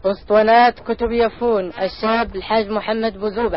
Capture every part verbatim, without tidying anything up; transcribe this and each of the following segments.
اسطوانات كتب يفون الشاب الحاج محمد بوزوبة.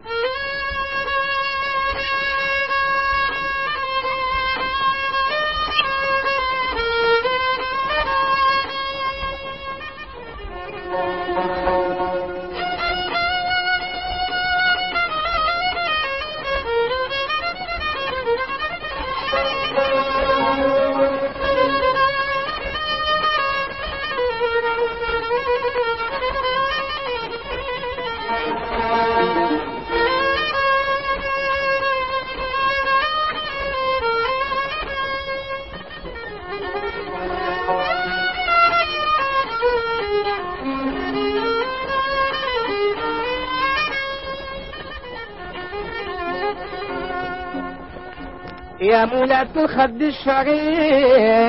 يا مولاة الخد الشريف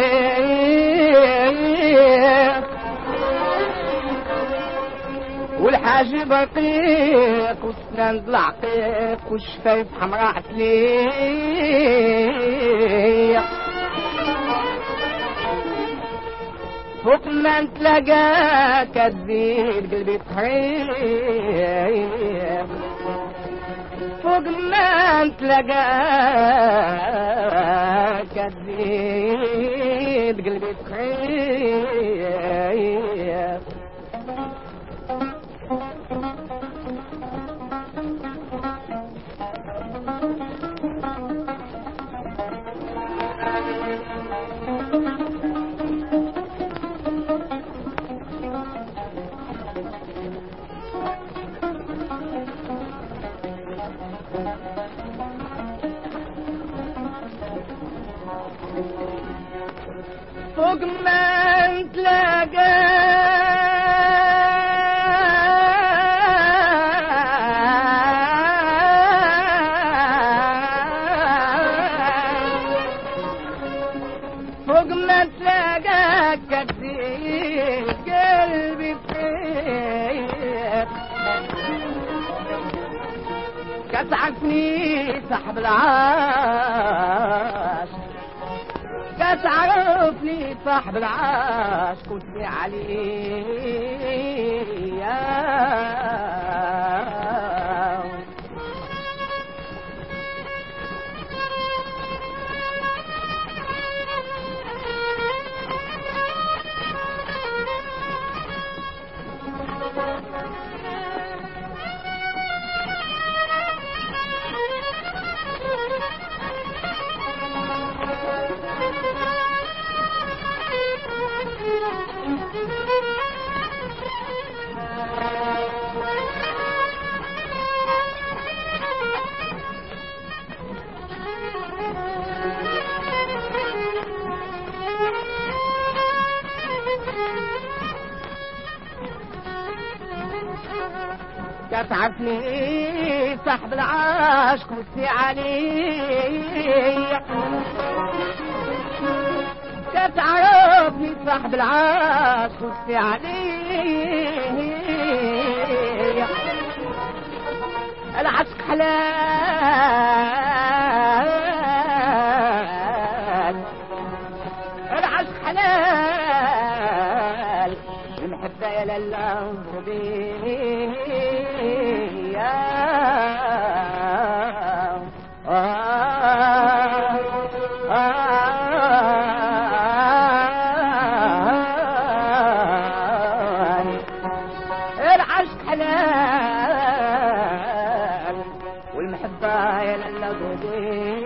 والحاجب رقيق والسنان العقيق والشفايف حمراء عتليق فوق ما نتلاقاك تزيد قلبي تحريق فوق ما نتلاقاك تزيد قلبي تحريق فوق ما نتلاقى فوق ما نتلاقاك تزيد قلبي فيك كتعرفني صاحب العاش تعرفني صاحب العاش كنت عليه كتعرفني صاحب العاش كنت علي كتعرفني صاحب العاش كنت علي العشق حلال العشق حلال المحبة يا لله بيه العشق حلال والمحبة يا لله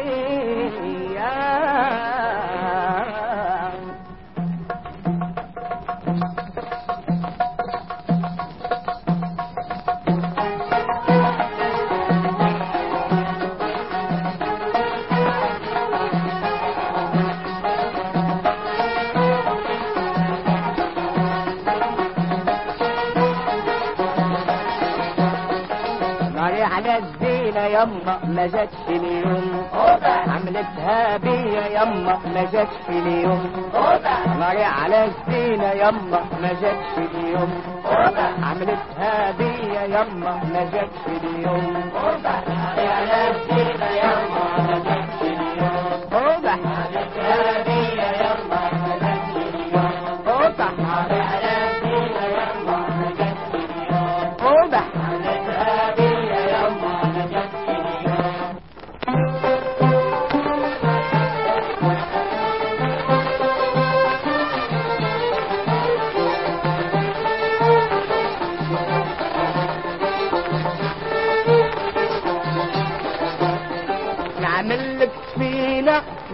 على الزينة يما ما جاتش اليوم عملتها بيا يما ما جاتش اليوم ناري على الزينة يما ما جاتش اليوم عملتها بيا يما ما جاتش اليوم ناري على الزينة يما ما جاتش اليوم عملتها بيا يما ما جاتش اليوم ناري على الزينة يما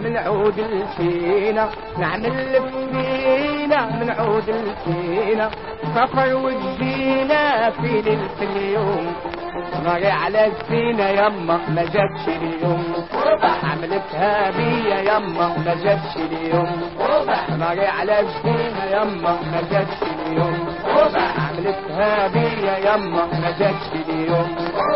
من عود السينا، نعمل لفينا من عود السينا، سفر وجينا في ليلة اليوم، ناري على الزينة يما ما جاتش اليوم، عملتها بيا يما ما جاتش اليوم، ناري على الزينة يما ما جاتش اليوم، عملتها بيا يما ما جاتش اليوم.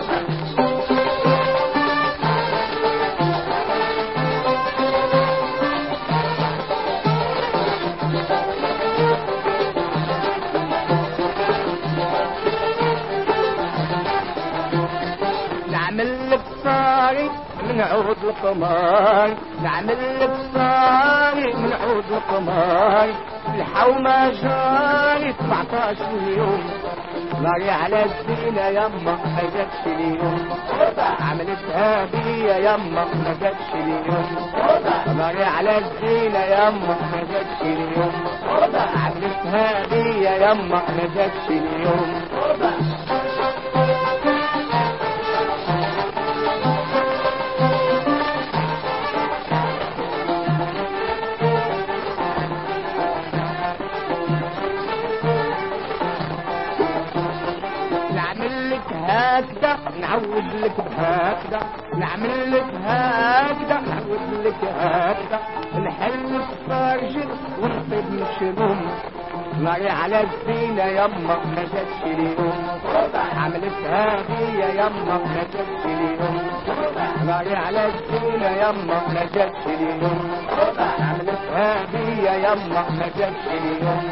نعمل لك صاري من عود القمار، نعمل لك صاري من عود القمار، الحومة جاري سبعطاش يوم، ناري على الزينة يما ما جاتش اليوم، عملتها بيا يما ما جاتش اليوم، ناري على الزينة يما ما جاتش اليوم، عملتها بيا يما ما جاتش اليوم. هكذا نعود لك هكذا، نعمل لك هكذا نعود لك هكذا، نحل الفرجل ونطيب الشموم، ناري على الزينة يما ما جاتش اليوم، عملتها بيا يما ما جاتش اليوم، ناري على الزينة يما ما جاتش اليوم، عملتها بيا يما ما جاتش اليوم.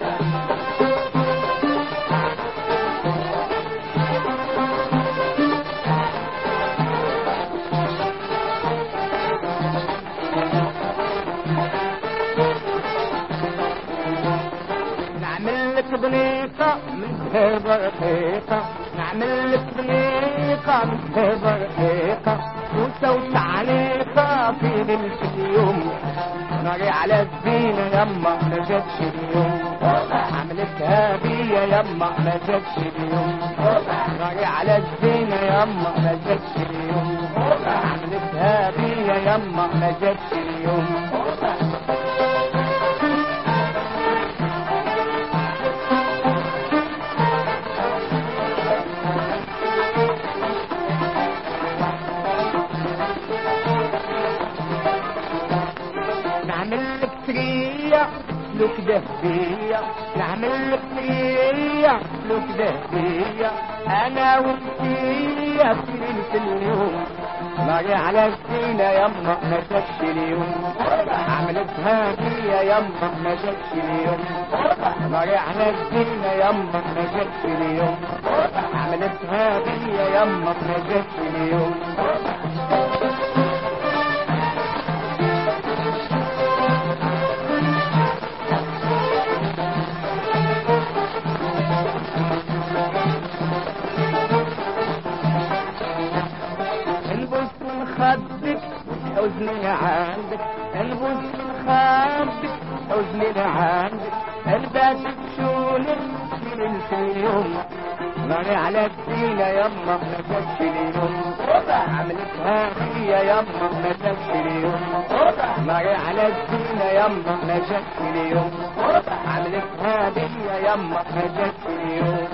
بنيقة من ذهب رقيقة، نعمل لك بنيقة من ذهب رقيقة، وسوس عليقة في ليلة اليوم، ناري على الزينة يما ما جاتش اليوم، عملتها بيا يما ما جاتش اليوم، ناري على الزينة يما ما جاتش اليوم، عملتها بيا يما ما جاتش اليوم. نعمل لك ترية سلوك ذهبية، نعمل لك ترية سلوك ذهبية، أنا وانتية في ليلة اليوم، ناري على الزينة يما ما جاتش اليوم، عملتها بيا يما ما جاتش اليوم، ناري على الزينة يما ما جاتش اليوم، عملتها بيا يما ما جاتش اليوم. خدك حزني عندك، انبوس خدك حزني عندك، الباس تشولك في ليلة اليوم، ناري على الزينة يما ما جاتش اليوم، عملتها بيا يما ما جاتش اليوم، ناري على الزينة يما ما جاتش اليوم، عملتها بيا يما ما جاتش اليوم.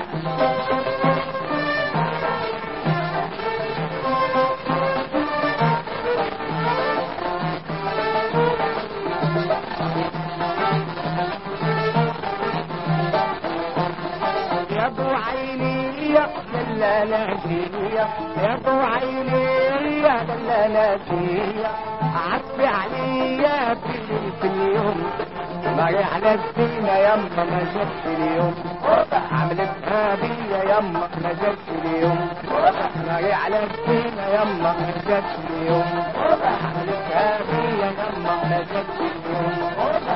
يا ضو عيني يا دلالاتية، يا ضو عيني يا دلالاتية، عطي عليا في اليوم، ناري على الزينة يما ما جاتش اليوم، عملتها بيا يما ما جاتش اليوم، ناري على الزينة يما ما جاتش اليوم، عملتها بيا يما ما جاتش اليوم.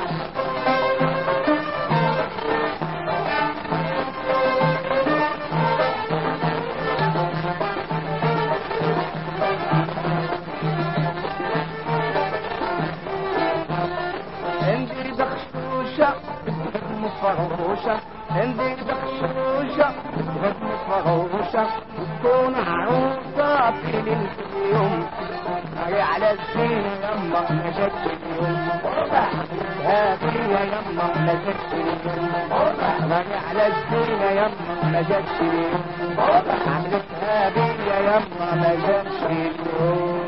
مفروشة عندي بخشوشة بتهد مفروشة وتكون عروسة في ليلة اليوم، ناري على الزينة يما ما جاتش اليوم عملتها بيا يما ما جاتش اليوم ناري على الزينة يما ما جاتش اليوم عملتها بيا يما ما جاتش اليوم